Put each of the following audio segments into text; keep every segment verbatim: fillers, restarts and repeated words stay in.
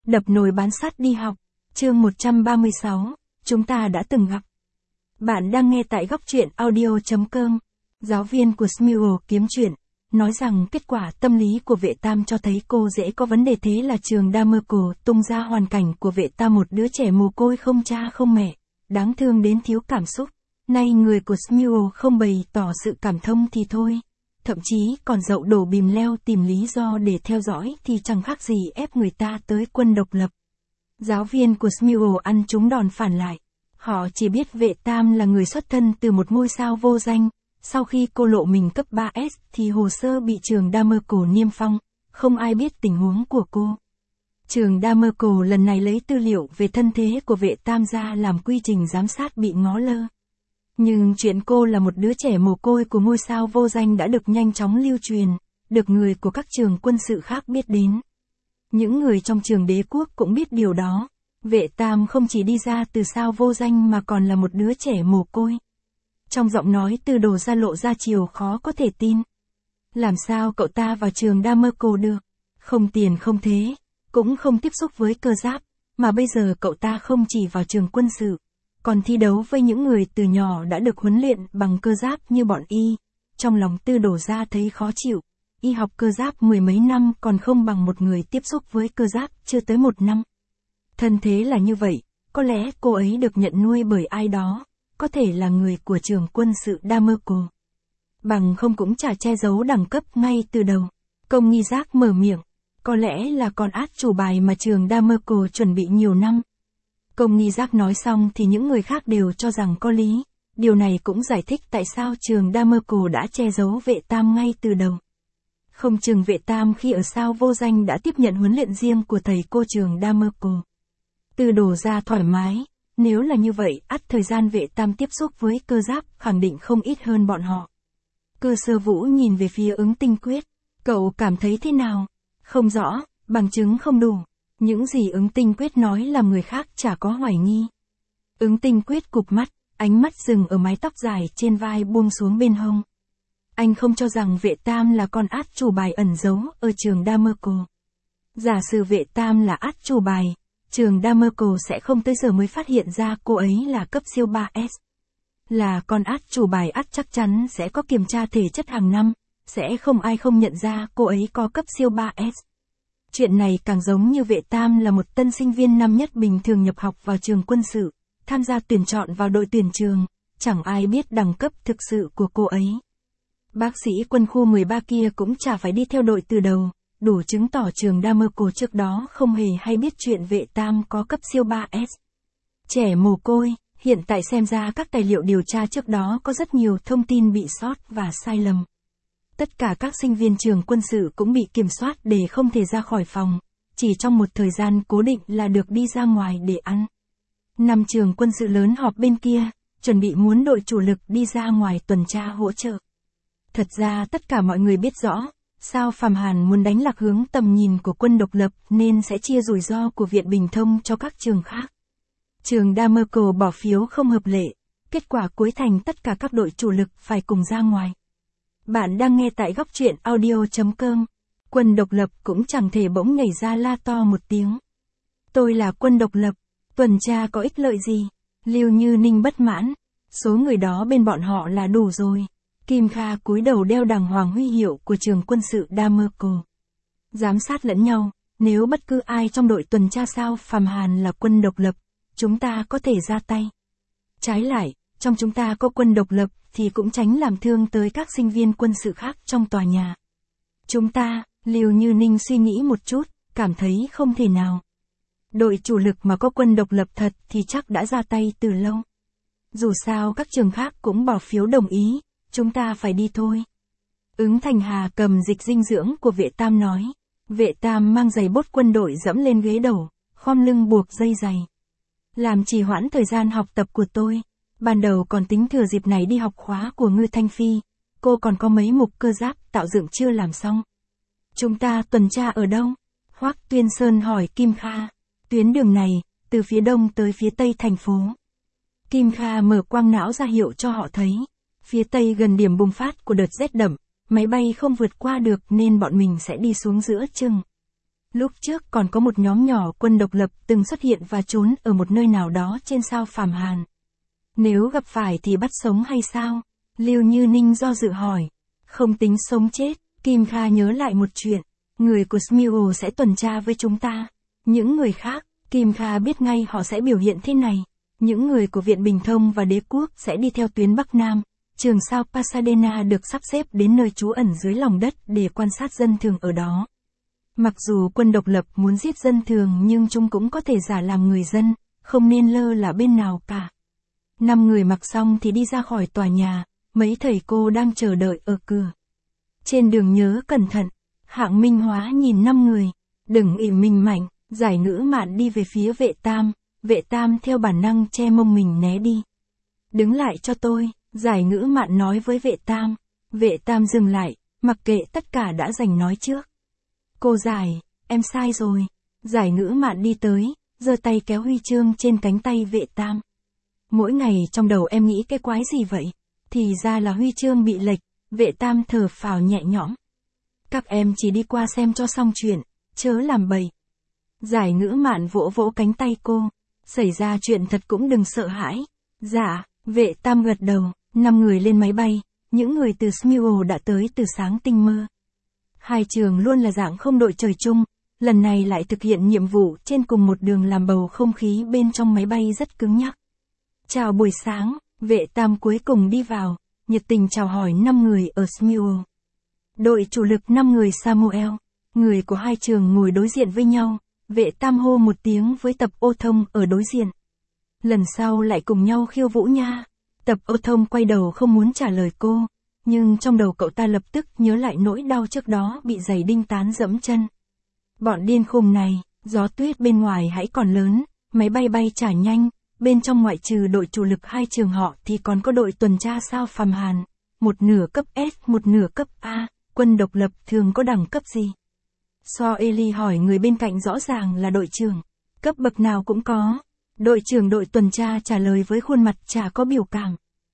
Đập nồi bán sắt đi học. Chương một trăm ba mươi sáu. Chúng ta đã từng gặp. Bạn đang nghe tại góc truyện audio.com. Giáo viên của Smule kiếm chuyện, nói rằng kết quả tâm lý của Vệ Tam cho thấy cô dễ có vấn đề, thế là trường Damerco tung ra hoàn cảnh của Vệ Tam, một đứa trẻ mồ côi không cha không mẹ, đáng thương đến thiếu cảm xúc. Nay người của Smule không bày tỏ sự cảm thông thì thôi, thậm chí còn dậu đổ bìm leo tìm lý do để theo dõi thì chẳng khác gì ép người ta tới quân độc lập. Giáo viên của Smule ăn trúng đòn phản lại. Họ chỉ biết Vệ Tam là người xuất thân từ một ngôi sao vô danh. Sau khi cô lộ mình cấp ba S thì hồ sơ bị trường Damerco niêm phong, không ai biết tình huống của cô. Trường Damerco lần này lấy tư liệu về thân thế của Vệ Tam ra làm quy trình giám sát bị ngó lơ. Nhưng chuyện cô là một đứa trẻ mồ côi của ngôi sao vô danh đã được nhanh chóng lưu truyền, được người của các trường quân sự khác biết đến. Những người trong trường đế quốc cũng biết điều đó. Vệ Tam không chỉ đi ra từ sao vô danh mà còn là một đứa trẻ mồ côi. Trong giọng nói Từ Đồ ra lộ ra chiều khó có thể tin. Làm sao cậu ta vào trường Damerco được? Không tiền không thế, cũng không tiếp xúc với cơ giáp, mà bây giờ cậu ta không chỉ vào trường quân sự, còn thi đấu với những người từ nhỏ đã được huấn luyện bằng cơ giáp như bọn y. Trong lòng Từ Đồ ra thấy khó chịu, y học cơ giáp mười mấy năm còn không bằng một người tiếp xúc với cơ giáp chưa tới một năm. Thân thế là như vậy, có lẽ cô ấy được nhận nuôi bởi ai đó, có thể là người của trường quân sự Damerco. Bằng không cũng chả che giấu đẳng cấp ngay từ đầu. Công nghi giác mở miệng, có lẽ là con át chủ bài mà trường Damerco chuẩn bị nhiều năm. Công nghi giác nói xong thì những người khác đều cho rằng có lý. Điều này cũng giải thích tại sao trường Damerco đã che giấu Vệ Tam ngay từ đầu. Không chừng Vệ Tam khi ở sao vô danh đã tiếp nhận huấn luyện riêng của thầy cô trường Damerco. Từ Đồ ra thoải mái, nếu là như vậy, ắt thời gian Vệ Tam tiếp xúc với cơ giáp khẳng định không ít hơn bọn họ. Cơ Sơ Vũ nhìn về phía Ứng Tinh Quyết, cậu cảm thấy thế nào? Không rõ, bằng chứng không đủ. Những gì Ứng Tinh Quyết nói làm người khác chả có hoài nghi. Ứng Tinh Quyết cụp mắt, ánh mắt dừng ở mái tóc dài trên vai buông xuống bên hông. Anh không cho rằng Vệ Tam là con át chủ bài ẩn giấu ở trường Damerco. Giả sử Vệ Tam là át chủ bài, trường Damerco sẽ không tới giờ mới phát hiện ra cô ấy là cấp siêu ba S. Là con át chủ bài ắt chắc chắn sẽ có kiểm tra thể chất hàng năm, sẽ không ai không nhận ra cô ấy có cấp siêu ba S. Chuyện này càng giống như Vệ Tam là một tân sinh viên năm nhất bình thường nhập học vào trường quân sự, tham gia tuyển chọn vào đội tuyển trường, chẳng ai biết đẳng cấp thực sự của cô ấy. Bác sĩ quân khu mười ba kia cũng chả phải đi theo đội từ đầu, đủ chứng tỏ trường Damerco trước đó không hề hay biết chuyện Vệ Tam có cấp siêu ba S. Trẻ mồ côi, hiện tại xem ra các tài liệu điều tra trước đó có rất nhiều thông tin bị sót và sai lầm. Tất cả các sinh viên trường quân sự cũng bị kiểm soát để không thể ra khỏi phòng, chỉ trong một thời gian cố định là được đi ra ngoài để ăn. Năm trường quân sự lớn họp bên kia, chuẩn bị muốn đội chủ lực đi ra ngoài tuần tra hỗ trợ. Thật ra tất cả mọi người biết rõ, sao Phạm Hàn muốn đánh lạc hướng tầm nhìn của quân độc lập nên sẽ chia rủi ro của Viện Bình Thông cho các trường khác. Trường Damerco bỏ phiếu không hợp lệ, kết quả cuối thành tất cả các đội chủ lực phải cùng ra ngoài. Bạn đang nghe tại góc truyện audio.com. Quân độc lập cũng chẳng thể bỗng nhảy ra la to một tiếng. Tôi là quân độc lập, tuần tra có ích lợi gì? Lưu Như Ninh bất mãn, số người đó bên bọn họ là đủ rồi. Kim Kha cúi đầu đeo đàng hoàng huy hiệu của trường quân sự Damerco. Giám sát lẫn nhau, nếu bất cứ ai trong đội tuần tra sao Phạm Hàn là quân độc lập, chúng ta có thể ra tay. Trái lại, trong chúng ta có quân độc lập thì cũng tránh làm thương tới các sinh viên quân sự khác trong tòa nhà. Chúng ta, Lưu Như Ninh suy nghĩ một chút, cảm thấy không thể nào. Đội chủ lực mà có quân độc lập thật thì chắc đã ra tay từ lâu. Dù sao các trường khác cũng bỏ phiếu đồng ý, chúng ta phải đi thôi. Ứng Thành Hà cầm dịch dinh dưỡng của Vệ Tam nói. Vệ Tam mang giày bốt quân đội dẫm lên ghế đầu, khom lưng buộc dây giày. Làm trì hoãn thời gian học tập của tôi. Ban đầu còn tính thừa dịp này đi học khóa của Ngư Thanh Phi, cô còn có mấy mục cơ giáp tạo dựng chưa làm xong. Chúng ta tuần tra ở đâu? Hoắc Tuyên Sơn hỏi Kim Kha. Tuyến đường này, từ phía đông tới phía tây thành phố. Kim Kha mở quang não ra hiệu cho họ thấy. Phía tây gần điểm bùng phát của đợt rét đậm, máy bay không vượt qua được nên bọn mình sẽ đi xuống giữa chừng. Lúc trước còn có một nhóm nhỏ quân độc lập từng xuất hiện và trốn ở một nơi nào đó trên sao Phàm Hàn. Nếu gặp phải thì bắt sống hay sao? Lưu Như Ninh do dự hỏi. Không tính sống chết, Kim Kha nhớ lại một chuyện. Người của Smule sẽ tuần tra với chúng ta. Những người khác, Kim Kha biết ngay họ sẽ biểu hiện thế này. Những người của Viện Bình Thông và Đế Quốc sẽ đi theo tuyến Bắc Nam. Trường sao Pasadena được sắp xếp đến nơi trú ẩn dưới lòng đất để quan sát dân thường ở đó. Mặc dù quân độc lập muốn giết dân thường nhưng chúng cũng có thể giả làm người dân, không nên lơ là bên nào cả. Năm người mặc xong thì đi ra khỏi tòa nhà, mấy thầy cô đang chờ đợi ở cửa. Trên đường nhớ cẩn thận, Hạng Minh Hóa nhìn năm người, đừng ỉm mình mạnh, Giải Ngữ Mạn đi về phía Vệ Tam, Vệ Tam theo bản năng che mông mình né đi. Đứng lại cho tôi, Giải Ngữ Mạn nói với Vệ Tam. Vệ Tam dừng lại, mặc kệ tất cả đã giành nói trước. Cô Giải, em sai rồi. Giải Ngữ Mạn đi tới, giơ tay kéo huy chương trên cánh tay Vệ Tam. Mỗi ngày trong đầu em nghĩ cái quái gì vậy? Thì ra là huy chương bị lệch, Vệ Tam thở phào nhẹ nhõm. Các em chỉ đi qua xem cho xong chuyện, chớ làm bậy. Giải Ngữ Mạn vỗ vỗ cánh tay cô. Xảy ra chuyện thật cũng đừng sợ hãi. Dạ, Vệ Tam gật đầu. Năm người lên máy bay, những người từ Smule đã tới từ sáng tinh mơ. Hai trường luôn là dạng không đội trời chung, lần này lại thực hiện nhiệm vụ trên cùng một đường làm bầu không khí bên trong máy bay rất cứng nhắc. Chào buổi sáng, Vệ Tam cuối cùng đi vào, nhiệt tình chào hỏi năm người ở Smule. Đội chủ lực năm người Samuel, người của hai trường ngồi đối diện với nhau, Vệ Tam hô một tiếng với Tập Ô Thông ở đối diện. Lần sau lại cùng nhau khiêu vũ nha. Tập Ô Thông quay đầu không muốn trả lời cô, nhưng trong đầu cậu ta lập tức nhớ lại nỗi đau trước đó bị giày đinh tán dẫm chân. Bọn điên khùng này, gió tuyết bên ngoài hãy còn lớn, máy bay bay trả nhanh, bên trong ngoại trừ đội chủ lực hai trường họ thì còn có đội tuần tra sao Phàm Hàn, một nửa cấp S, một nửa cấp A, quân độc lập thường có đẳng cấp gì? So Eli hỏi người bên cạnh rõ ràng là đội trưởng, cấp bậc nào cũng có. Đội trưởng đội tuần tra trả lời với khuôn mặt chả có biểu cảm.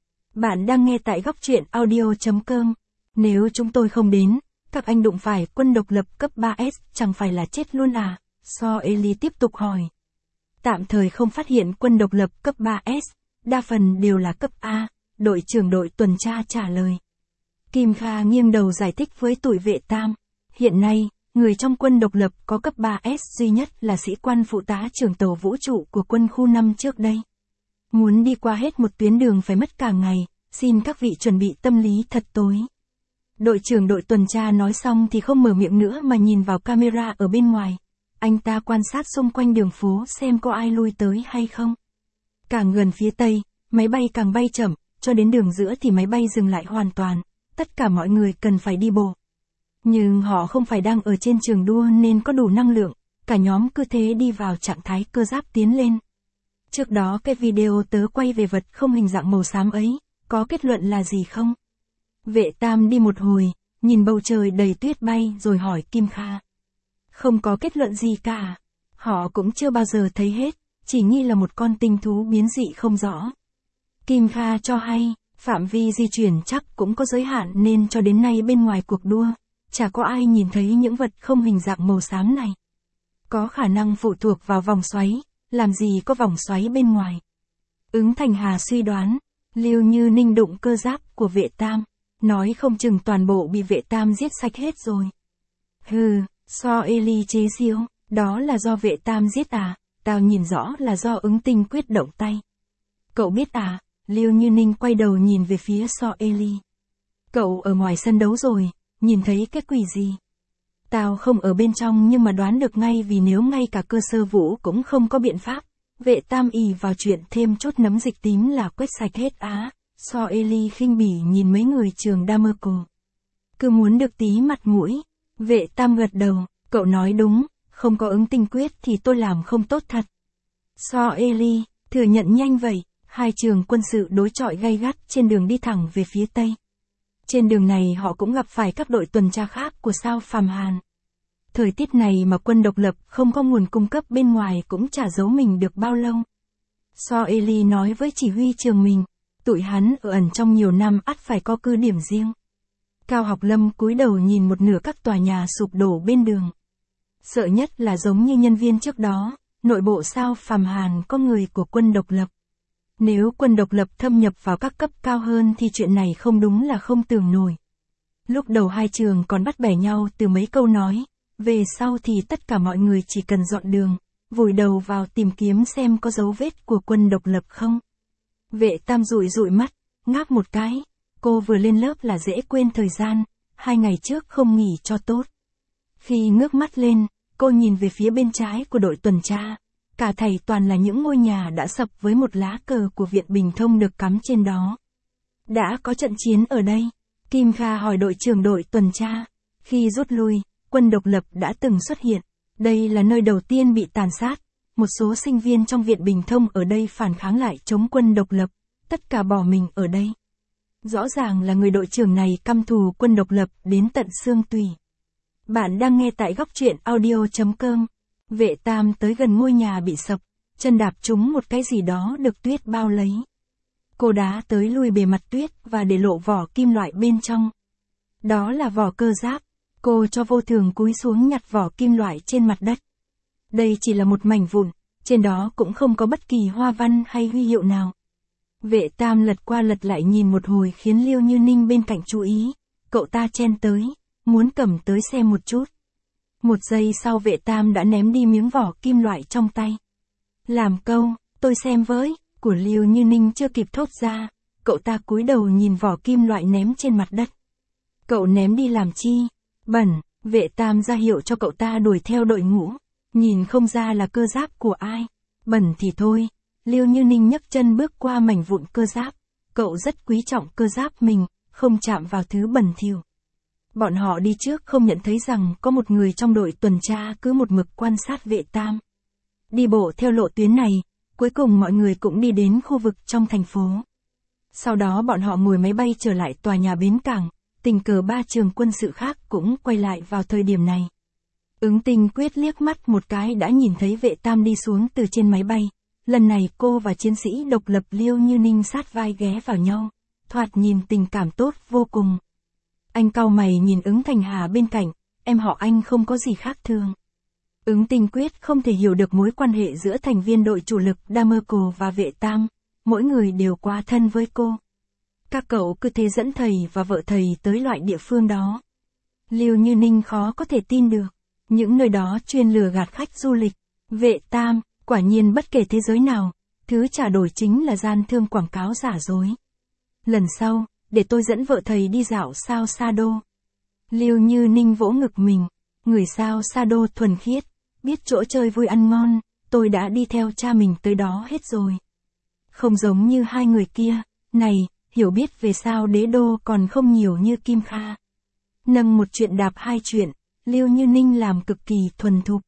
Bạn đang nghe tại góc truyện audio chấm com. Nếu chúng tôi không đến, các anh đụng phải quân độc lập cấp ba S chẳng phải là chết luôn à? So Eli tiếp tục hỏi. Tạm thời không phát hiện quân độc lập cấp ba S, đa phần đều là cấp A, đội trưởng đội tuần tra trả lời. Kim Kha nghiêng đầu giải thích với tụi Vệ Tam. Hiện nay, người trong quân độc lập có cấp ba S duy nhất là sĩ quan phụ tá trưởng tàu vũ trụ của quân khu năm trước đây. Muốn đi qua hết một tuyến đường phải mất cả ngày, xin các vị chuẩn bị tâm lý thật tối. Đội trưởng đội tuần tra nói xong thì không mở miệng nữa mà nhìn vào camera ở bên ngoài. Anh ta quan sát xung quanh đường phố xem có ai lui tới hay không. Càng gần phía tây, máy bay càng bay chậm, cho đến đường giữa thì máy bay dừng lại hoàn toàn. Tất cả mọi người cần phải đi bộ. Nhưng họ không phải đang ở trên trường đua nên có đủ năng lượng, cả nhóm cứ thế đi vào trạng thái cơ giáp tiến lên. Trước đó cái video tớ quay về vật không hình dạng màu xám ấy, có kết luận là gì không? Vệ Tam đi một hồi, nhìn bầu trời đầy tuyết bay rồi hỏi Kim Kha. Không có kết luận gì cả, họ cũng chưa bao giờ thấy hết, chỉ nghi là một con tinh thú biến dị không rõ. Kim Kha cho hay, phạm vi di chuyển chắc cũng có giới hạn nên cho đến nay bên ngoài cuộc đua, chả có ai nhìn thấy những vật không hình dạng màu xám này. Có khả năng phụ thuộc vào vòng xoáy, làm gì có vòng xoáy bên ngoài. Ứng Thành Hà suy đoán, Lưu Như Ninh đụng cơ giáp của Vệ Tam, nói không chừng toàn bộ bị Vệ Tam giết sạch hết rồi. Hừ, So Eli chế giễu, đó là do Vệ Tam giết à, tao nhìn rõ là do Ứng Tinh quyết động tay. Cậu biết à? Lưu Như Ninh quay đầu nhìn về phía So Eli. Cậu ở ngoài sân đấu rồi, nhìn thấy cái quỷ gì? Tao không ở bên trong nhưng mà đoán được ngay vì nếu ngay cả cơ sơ vũ cũng không có biện pháp. Vệ Tam ì vào chuyện thêm chút nấm dịch tím là quét sạch hết á. So Eli khinh bỉ nhìn mấy người trường Damerco. Cứ muốn được tí mặt mũi. Vệ Tam gật đầu, cậu nói đúng, không có Ứng Tinh quyết thì tôi làm không tốt thật. So Eli, thừa nhận nhanh vậy. Hai trường quân sự đối chọi gay gắt trên đường đi thẳng về phía tây. Trên đường này họ cũng gặp phải các đội tuần tra khác của sao Phàm Hàn. Thời tiết này mà quân độc lập không có nguồn cung cấp bên ngoài cũng chả giấu mình được bao lâu. So Eli nói với chỉ huy trường mình, tụi hắn ở ẩn trong nhiều năm ắt phải có cứ điểm riêng. Cao Học Lâm cúi đầu nhìn một nửa các tòa nhà sụp đổ bên đường. Sợ nhất là giống như nhân viên trước đó, nội bộ sao phàm hàn có người của quân độc lập. Nếu quân độc lập thâm nhập vào các cấp cao hơn thì chuyện này không đúng là không tưởng nổi. Lúc đầu hai trường còn bắt bẻ nhau từ mấy câu nói, về sau thì tất cả mọi người chỉ cần dọn đường, vùi đầu vào tìm kiếm xem có dấu vết của quân độc lập không. Vệ Tam dụi dụi mắt, ngáp một cái, cô vừa lên lớp là dễ quên thời gian, hai ngày trước không nghỉ cho tốt. Khi ngước mắt lên, cô nhìn về phía bên trái của đội tuần tra, cả thảy toàn là những ngôi nhà đã sập với một lá cờ của Viện Bình Thông được cắm trên đó. Đã có trận chiến ở đây, Kim Kha hỏi đội trưởng đội tuần tra. Khi rút lui, quân độc lập đã từng xuất hiện. Đây là nơi đầu tiên bị tàn sát. Một số sinh viên trong Viện Bình Thông ở đây phản kháng lại chống quân độc lập, tất cả bỏ mình ở đây. Rõ ràng là người đội trưởng này căm thù quân độc lập đến tận xương tủy. Bạn đang nghe tại góc truyện audio chấm com. Vệ Tam tới gần ngôi nhà bị sập, chân đạp trúng một cái gì đó được tuyết bao lấy. Cô đá tới lui bề mặt tuyết và để lộ vỏ kim loại bên trong. Đó là vỏ cơ giáp. Cô cho vô thường cúi xuống nhặt vỏ kim loại trên mặt đất. Đây chỉ là một mảnh vụn, trên đó cũng không có bất kỳ hoa văn hay huy hiệu nào. Vệ Tam lật qua lật lại nhìn một hồi khiến Liêu Như Ninh bên cạnh chú ý. Cậu ta chen tới, muốn cầm tới xem một chút. Một giây sau Vệ Tam đã ném đi miếng vỏ kim loại trong tay. Làm câu, tôi xem với, của Liêu Như Ninh chưa kịp thốt ra, cậu ta cúi đầu nhìn vỏ kim loại ném trên mặt đất. Cậu ném đi làm chi? Bẩn. Vệ Tam ra hiệu cho cậu ta đuổi theo đội ngũ. Nhìn không ra là cơ giáp của ai. Bẩn thì thôi. Liêu Như Ninh nhấc chân bước qua mảnh vụn cơ giáp. Cậu rất quý trọng cơ giáp mình, không chạm vào thứ bẩn thỉu. Bọn họ đi trước không nhận thấy rằng có một người trong đội tuần tra cứ một mực quan sát Vệ Tam. Đi bộ theo lộ tuyến này, cuối cùng mọi người cũng đi đến khu vực trong thành phố. Sau đó bọn họ ngồi máy bay trở lại tòa nhà bến cảng, tình cờ ba trường quân sự khác cũng quay lại vào thời điểm này. Ứng Tinh Quyết liếc mắt một cái đã nhìn thấy Vệ Tam đi xuống từ trên máy bay. Lần này cô và chiến sĩ độc lập Liêu Như Ninh sát vai ghé vào nhau, thoạt nhìn tình cảm tốt vô cùng. Anh cau mày nhìn Ứng Thành Hà bên cạnh, em họ anh không có gì khác thường. Ứng Tinh Quyết không thể hiểu được mối quan hệ giữa thành viên đội chủ lực Damerco và Vệ Tam, mỗi người đều quá thân với cô. Các cậu cứ thế dẫn thầy và vợ thầy tới loại địa phương đó. Liêu Như Ninh khó có thể tin được, những nơi đó chuyên lừa gạt khách du lịch. Vệ Tam, quả nhiên bất kể thế giới nào, thứ trả đổi chính là gian thương quảng cáo giả dối. Lần sau, để tôi dẫn vợ thầy đi dạo sao Sa Đô. Liêu Như Ninh vỗ ngực mình, người sao Sa Đô thuần khiết, biết chỗ chơi vui ăn ngon, tôi đã đi theo cha mình tới đó hết rồi. Không giống như hai người kia, này, hiểu biết về sao đế đô còn không nhiều như Kim Kha. Nâng một chuyện đạp hai chuyện, Liêu Như Ninh làm cực kỳ thuần thục.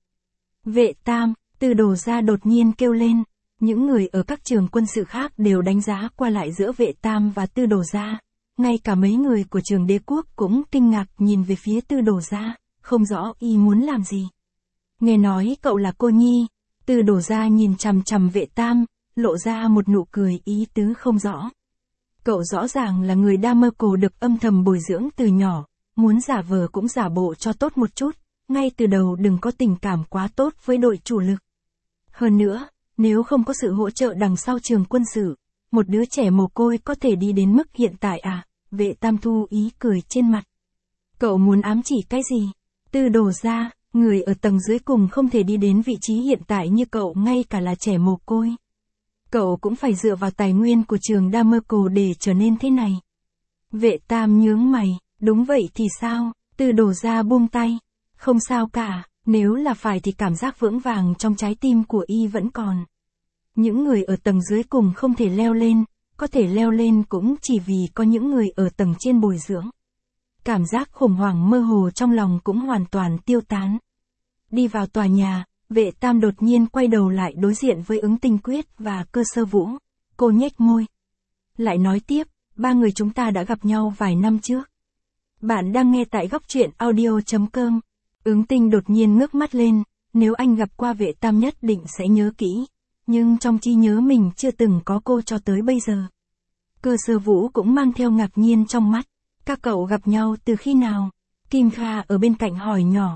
Vệ Tam, Từ Đồ Gia đột nhiên kêu lên, những người ở các trường quân sự khác đều đánh giá qua lại giữa Vệ Tam và Tư Đồ Gia. Ngay cả mấy người của trường đế quốc cũng kinh ngạc nhìn về phía Tư Đồ Gia, không rõ y muốn làm gì. Nghe nói cậu là cô nhi, Tư Đồ Gia nhìn chằm chằm Vệ Tam, lộ ra một nụ cười ý tứ không rõ. Cậu rõ ràng là người Damerco được âm thầm bồi dưỡng từ nhỏ, muốn giả vờ cũng giả bộ cho tốt một chút, ngay từ đầu đừng có tình cảm quá tốt với đội chủ lực. Hơn nữa, nếu không có sự hỗ trợ đằng sau trường quân sự, một đứa trẻ mồ côi có thể đi đến mức hiện tại à? Vệ Tam thu ý cười trên mặt. Cậu muốn ám chỉ cái gì? Tư Đồ Gia, người ở tầng dưới cùng không thể đi đến vị trí hiện tại như cậu ngay cả là trẻ mồ côi. Cậu cũng phải dựa vào tài nguyên của trường Damerco để trở nên thế này. Vệ Tam nhướng mày, đúng vậy thì sao? Tư Đồ Gia buông tay. Không sao cả, nếu là phải thì cảm giác vững vàng trong trái tim của y vẫn còn. Những người ở tầng dưới cùng không thể leo lên, có thể leo lên cũng chỉ vì có những người ở tầng trên bồi dưỡng. Cảm giác khủng hoảng mơ hồ trong lòng cũng hoàn toàn tiêu tán. Đi vào tòa nhà, Vệ Tam đột nhiên quay đầu lại đối diện với Ứng Tinh Quyết và Cơ Sơ Vũ. Cô nhếch môi. Lại nói tiếp, ba người chúng ta đã gặp nhau vài năm trước. Bạn đang nghe tại góc truyện audio chấm com. Ứng Tinh đột nhiên ngước mắt lên, nếu anh gặp qua Vệ Tam nhất định sẽ nhớ kỹ, nhưng trong trí nhớ mình chưa từng có cô cho tới bây giờ. Cơ Sơ Vũ cũng mang theo ngạc nhiên trong mắt. Các cậu gặp nhau từ khi nào? Kim Kha ở bên cạnh hỏi nhỏ.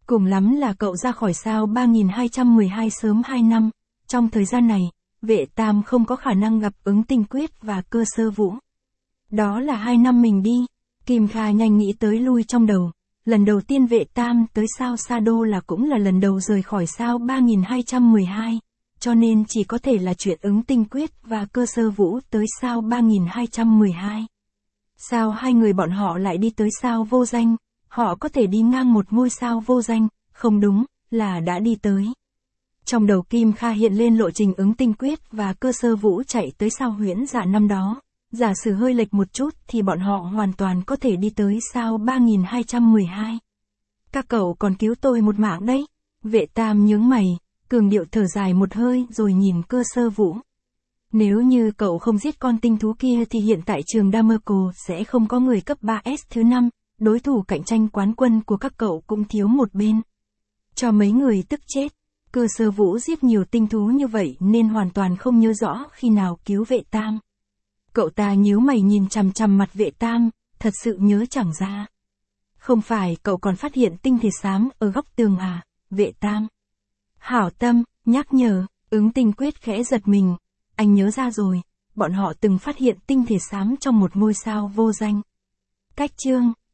Cùng lắm là cậu ra khỏi sao ba nghìn hai trăm mười hai sớm hai năm, trong thời gian này, Vệ Tam không có khả năng gặp ứng tinh quyết và Cơ Sơ Vũ. Đó là hai năm mình đi, Kim Kha nhanh nghĩ tới lui trong đầu. Lần đầu tiên Vệ Tam tới sao Sa Đô là cũng là lần đầu rời khỏi sao ba nghìn hai trăm mười hai, cho nên chỉ có thể là chuyện ứng tinh quyết và Cơ Sơ Vũ tới sao ba nghìn hai trăm mười hai. Sao hai người bọn họ lại đi tới sao vô danh, họ có thể đi ngang một ngôi sao vô danh, không đúng, là đã đi tới. Trong đầu Kim Kha hiện lên lộ trình ứng tinh quyết và Cơ Sơ Vũ chạy tới sao Huyễn Dạ năm đó. Giả sử hơi lệch một chút thì bọn họ hoàn toàn có thể đi tới sao ba nghìn hai trăm mười hai. Các cậu còn cứu tôi một mạng đấy. Vệ Tam nhướng mày, cường điệu thở dài một hơi rồi nhìn Cơ Sơ Vũ. Nếu như cậu không giết con tinh thú kia thì hiện tại trường Damerco sẽ không có người cấp ba S thứ năm, đối thủ cạnh tranh quán quân của các cậu cũng thiếu một bên. Cho mấy người tức chết. Cơ Sơ Vũ giết nhiều tinh thú như vậy nên hoàn toàn không nhớ rõ khi nào cứu Vệ Tam. Cậu ta nhíu mày nhìn chằm chằm mặt Vệ Tam, thật sự nhớ chẳng ra. Không phải cậu còn phát hiện tinh thể xám ở góc tường à, Vệ Tam? Hảo tâm, nhắc nhở, ứng tinh quyết khẽ giật mình. Anh nhớ ra rồi, bọn họ từng phát hiện tinh thể xám trong một ngôi sao vô danh. Cách chương